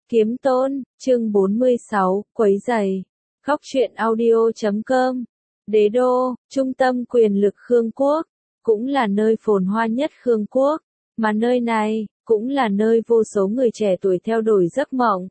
Kiếm Tôn, chương 46, quấy rầy. Góc truyện audio.com. Đế đô, trung tâm quyền lực Khương Quốc, cũng là nơi phồn hoa nhất Khương Quốc, mà nơi này cũng là nơi vô số người trẻ tuổi theo đuổi giấc mộng.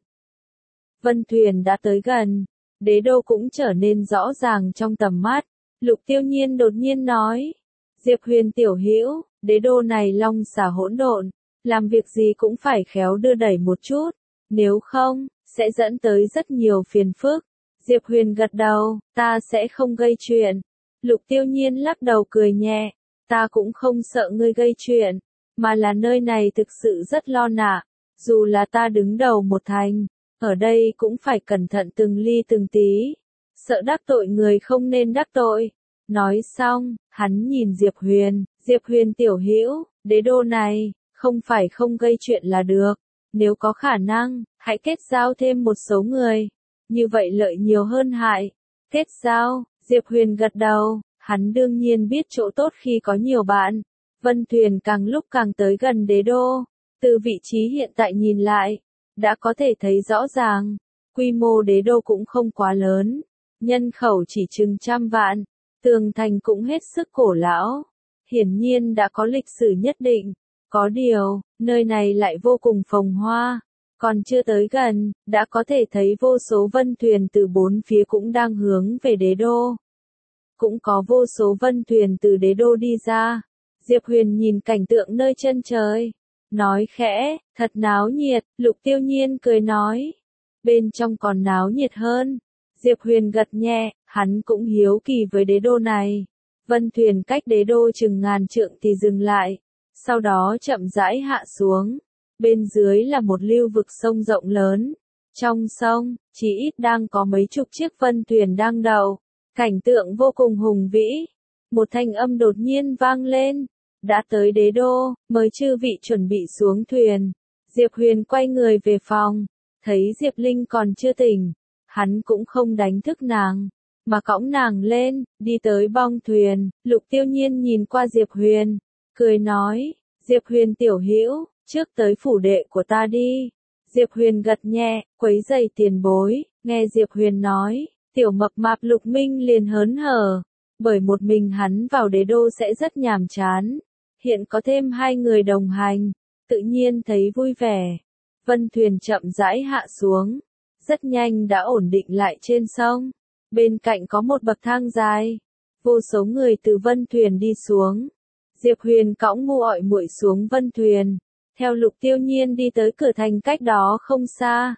Vân Thuyền đã tới gần, đế đô cũng trở nên rõ ràng trong tầm mắt. Lục Tiêu Nhiên đột nhiên nói, Diệp Huyền tiểu hữu, đế đô này long xà hỗn độn, làm việc gì cũng phải khéo đưa đẩy một chút, nếu không, sẽ dẫn tới rất nhiều phiền phức. Diệp Huyền gật đầu, ta sẽ không gây chuyện. Lục Tiêu Nhiên lắc đầu cười nhẹ, ta cũng không sợ ngươi gây chuyện, mà là nơi này thực sự rất lo nạ, dù là ta đứng đầu một thành, ở đây cũng phải cẩn thận từng ly từng tí, sợ đắc tội người không nên đắc tội. Nói xong, hắn nhìn Diệp Huyền tiểu hữu, đế đô này, không phải không gây chuyện là được, nếu có khả năng, hãy kết giao thêm một số người, như vậy lợi nhiều hơn hại. Kết giao, Diệp Huyền gật đầu, hắn đương nhiên biết chỗ tốt khi có nhiều bạn. Vân Thuyền càng lúc càng tới gần đế đô, từ vị trí hiện tại nhìn lại, đã có thể thấy rõ ràng, quy mô đế đô cũng không quá lớn, nhân khẩu chỉ chừng 100 vạn, tường thành cũng hết sức cổ lão, hiển nhiên đã có lịch sử nhất định. Có điều, nơi này lại vô cùng phồn hoa, còn chưa tới gần, đã có thể thấy vô số vân thuyền từ bốn phía cũng đang hướng về đế đô. Cũng có vô số vân thuyền từ đế đô đi ra. Diệp Huyền nhìn cảnh tượng nơi chân trời, nói khẽ, thật náo nhiệt. Lục Tiêu Nhiên cười nói, bên trong còn náo nhiệt hơn. Diệp Huyền gật nhẹ, hắn cũng hiếu kỳ với đế đô này. Vân thuyền cách đế đô chừng ngàn trượng thì dừng lại, sau đó chậm rãi hạ xuống. Bên dưới là một lưu vực sông rộng lớn. Trong sông, chỉ ít đang có mấy chục chiếc vân thuyền đang đậu. Cảnh tượng vô cùng hùng vĩ. Một thanh âm đột nhiên vang lên. Đã tới đế đô, mời chư vị chuẩn bị xuống thuyền. Diệp Huyền quay người về phòng. Thấy Diệp Linh còn chưa tỉnh. Hắn cũng không đánh thức nàng, mà cõng nàng lên, đi tới bong thuyền. Lục Tiêu Nhiên nhìn qua Diệp Huyền, cười nói, Diệp Huyền tiểu hữu, trước tới phủ đệ của ta đi. Diệp Huyền gật nhẹ, quấy giày tiền bối, nghe Diệp Huyền nói, tiểu mập mạp Lục Minh liền hớn hở, bởi một mình hắn vào đế đô sẽ rất nhàm chán, hiện có thêm hai người đồng hành, tự nhiên thấy vui vẻ. Vân thuyền chậm rãi hạ xuống, rất nhanh đã ổn định lại trên sông, bên cạnh có một bậc thang dài, vô số người từ vân thuyền đi xuống. Diệp Huyền cõng Ngu Ọi Muội xuống vân thuyền, theo Lục Tiêu Nhiên đi tới cửa thành cách đó không xa.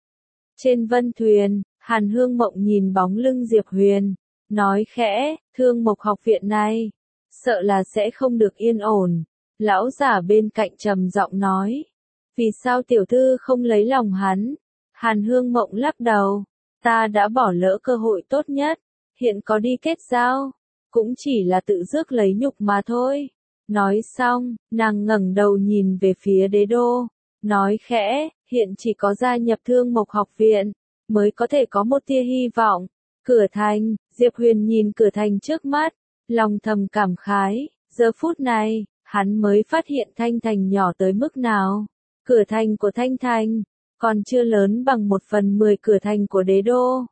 Trên vân thuyền, Hàn Hương Mộng nhìn bóng lưng Diệp Huyền, nói khẽ, Thương Mộc học viện này, sợ là sẽ không được yên ổn. Lão giả bên cạnh trầm giọng nói, vì sao tiểu thư không lấy lòng hắn? Hàn Hương Mộng lắc đầu, ta đã bỏ lỡ cơ hội tốt nhất, hiện có đi kết giao, cũng chỉ là tự rước lấy nhục mà thôi. Nói xong, nàng ngẩng đầu nhìn về phía đế đô, nói khẽ, hiện chỉ có gia nhập Thương Mộc học viện, mới có thể có một tia hy vọng. Cửa thành, Diệp Huyền nhìn cửa thành trước mắt, lòng thầm cảm khái, giờ phút này, hắn mới phát hiện Thanh Thành nhỏ tới mức nào. Cửa thành của Thanh Thành, còn chưa lớn bằng 1/10 cửa thành của đế đô.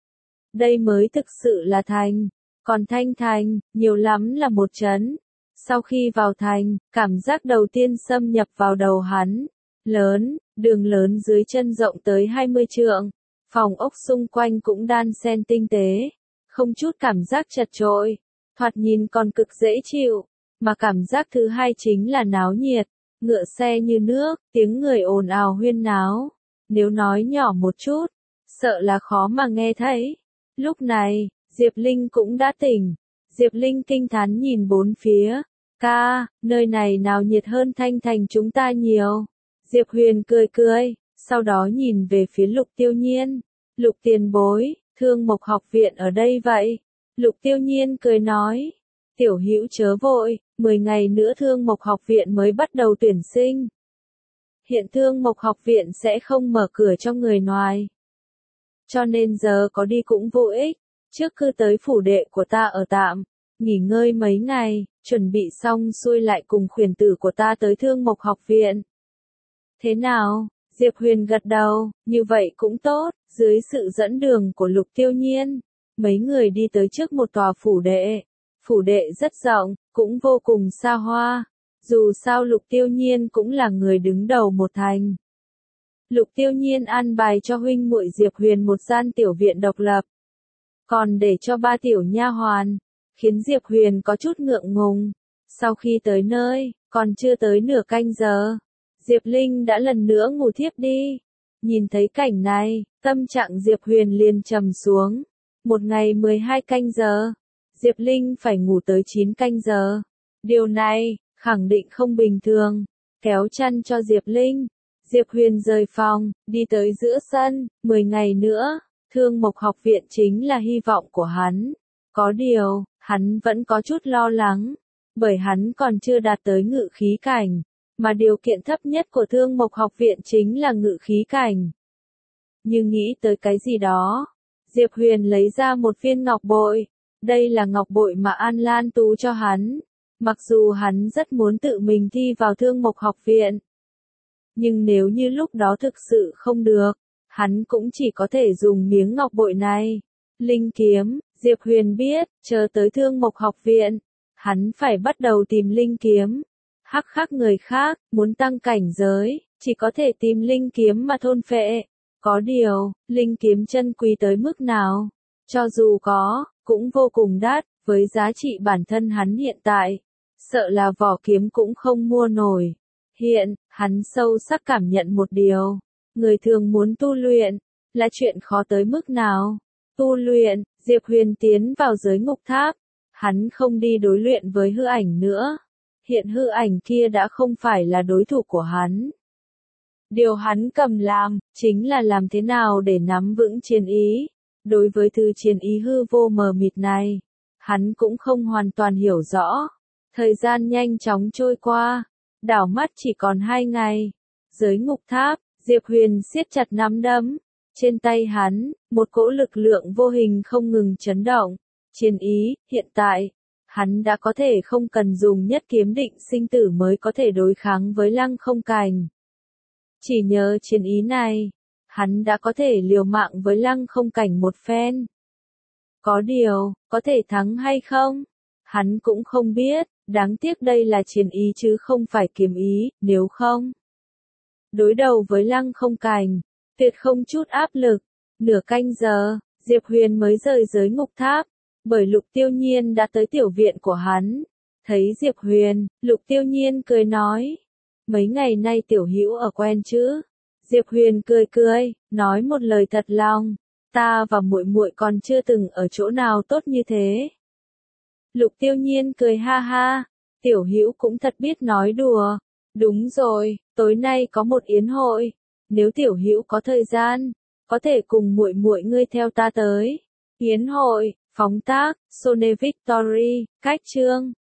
Đây mới thực sự là thành, còn Thanh Thành, nhiều lắm là một trấn. Sau khi vào thành, cảm giác đầu tiên xâm nhập vào đầu hắn. Lớn, đường lớn dưới chân rộng tới 20 trượng. Phòng ốc xung quanh cũng đan xen tinh tế. Không chút cảm giác chật chội. Thoạt nhìn còn cực dễ chịu. Mà cảm giác thứ hai chính là náo nhiệt. Ngựa xe như nước, tiếng người ồn ào huyên náo. Nếu nói nhỏ một chút, sợ là khó mà nghe thấy. Lúc này, Diệp Linh cũng đã tỉnh. Diệp Linh kinh thán nhìn bốn phía. Ca, nơi này nào nhiệt hơn Thanh Thành chúng ta nhiều. Diệp Huyền cười cười, sau đó nhìn về phía Lục Tiêu Nhiên. Lục tiền bối, Thương Mộc học viện ở đây vậy. Lục Tiêu Nhiên cười nói, tiểu hữu chớ vội, 10 ngày nữa Thương Mộc học viện mới bắt đầu tuyển sinh. Hiện Thương Mộc học viện sẽ không mở cửa cho người ngoài. Cho nên giờ có đi cũng vô ích, trước cứ tới phủ đệ của ta ở tạm, nghỉ ngơi mấy ngày, chuẩn bị xong xuôi lại cùng khuyển tử của ta tới Thương Mộc học viện. Thế nào? Diệp Huyền gật đầu, như vậy cũng tốt, dưới sự dẫn đường của Lục Tiêu Nhiên. Mấy người đi tới trước một tòa phủ đệ. Phủ đệ rất rộng, cũng vô cùng xa hoa. Dù sao Lục Tiêu Nhiên cũng là người đứng đầu một thành. Lục Tiêu Nhiên an bài cho huynh muội Diệp Huyền một gian tiểu viện độc lập. Còn để cho 3 tiểu nha hoàn, khiến Diệp Huyền có chút ngượng ngùng. Sau khi tới nơi, còn chưa tới nửa canh giờ, Diệp Linh đã lần nữa ngủ thiếp đi. Nhìn thấy cảnh này, tâm trạng Diệp Huyền liền trầm xuống. Một ngày 12 canh giờ, Diệp Linh phải ngủ tới 9 canh giờ. Điều này, khẳng định không bình thường. Kéo chăn cho Diệp Linh, Diệp Huyền rời phòng, đi tới giữa sân. 10 ngày nữa, Thương Mộc học viện chính là hy vọng của hắn. Có điều, hắn vẫn có chút lo lắng, bởi hắn còn chưa đạt tới ngự khí cảnh, mà điều kiện thấp nhất của Thương Mộc học viện chính là ngự khí cảnh. Nhưng nghĩ tới cái gì đó, Diệp Huyền lấy ra một viên ngọc bội. Đây là ngọc bội mà An Lan Tú cho hắn. Mặc dù hắn rất muốn tự mình thi vào Thương Mộc học viện, nhưng nếu như lúc đó thực sự không được, hắn cũng chỉ có thể dùng miếng ngọc bội này. Linh kiếm, Diệp Huyền biết, chờ tới Thương Mộc học viện, hắn phải bắt đầu tìm linh kiếm. Hắc khác người khác, muốn tăng cảnh giới, chỉ có thể tìm linh kiếm mà thôn phệ. Có điều, linh kiếm chân quý tới mức nào? Cho dù có, cũng vô cùng đắt, với giá trị bản thân hắn hiện tại. Sợ là vỏ kiếm cũng không mua nổi. Hiện, hắn sâu sắc cảm nhận một điều. Người thường muốn tu luyện, là chuyện khó tới mức nào? Tu luyện, Diệp Huyền tiến vào giới ngục tháp. Hắn không đi đối luyện với hư ảnh nữa. Hiện hư ảnh kia đã không phải là đối thủ của hắn. Điều hắn cầm làm, chính là làm thế nào để nắm vững chiến ý. Đối với thứ chiến ý hư vô mờ mịt này, hắn cũng không hoàn toàn hiểu rõ. Thời gian nhanh chóng trôi qua, đảo mắt chỉ còn 2 ngày. Giới ngục tháp, Diệp Huyền siết chặt nắm đấm. Trên tay hắn, một cỗ lực lượng vô hình không ngừng chấn động. Chiến ý, hiện tại, hắn đã có thể không cần dùng nhất kiếm định sinh tử mới có thể đối kháng với Lăng Không Cảnh. Chỉ nhờ chiến ý này, hắn đã có thể liều mạng với Lăng Không Cảnh một phen. Có điều, có thể thắng hay không? Hắn cũng không biết, đáng tiếc đây là chiến ý chứ không phải kiếm ý, nếu không. Đối đầu với Lăng Không Cảnh, tuyệt không chút áp lực. Nửa canh giờ, Diệp Huyền mới rời giới ngục tháp, bởi Lục Tiêu Nhiên đã tới tiểu viện của hắn. Thấy Diệp Huyền, Lục Tiêu Nhiên cười nói. Mấy ngày nay tiểu hữu ở quen chứ? Diệp Huyền cười cười, nói một lời thật lòng. Ta và muội muội còn chưa từng ở chỗ nào tốt như thế. Lục Tiêu Nhiên cười ha ha, tiểu hữu cũng thật biết nói đùa. Đúng rồi, tối nay có một yến hội, nếu tiểu hữu có thời gian, có thể cùng muội muội ngươi theo ta tới. Yến hội, phóng tác, Sone Victory, cách chương.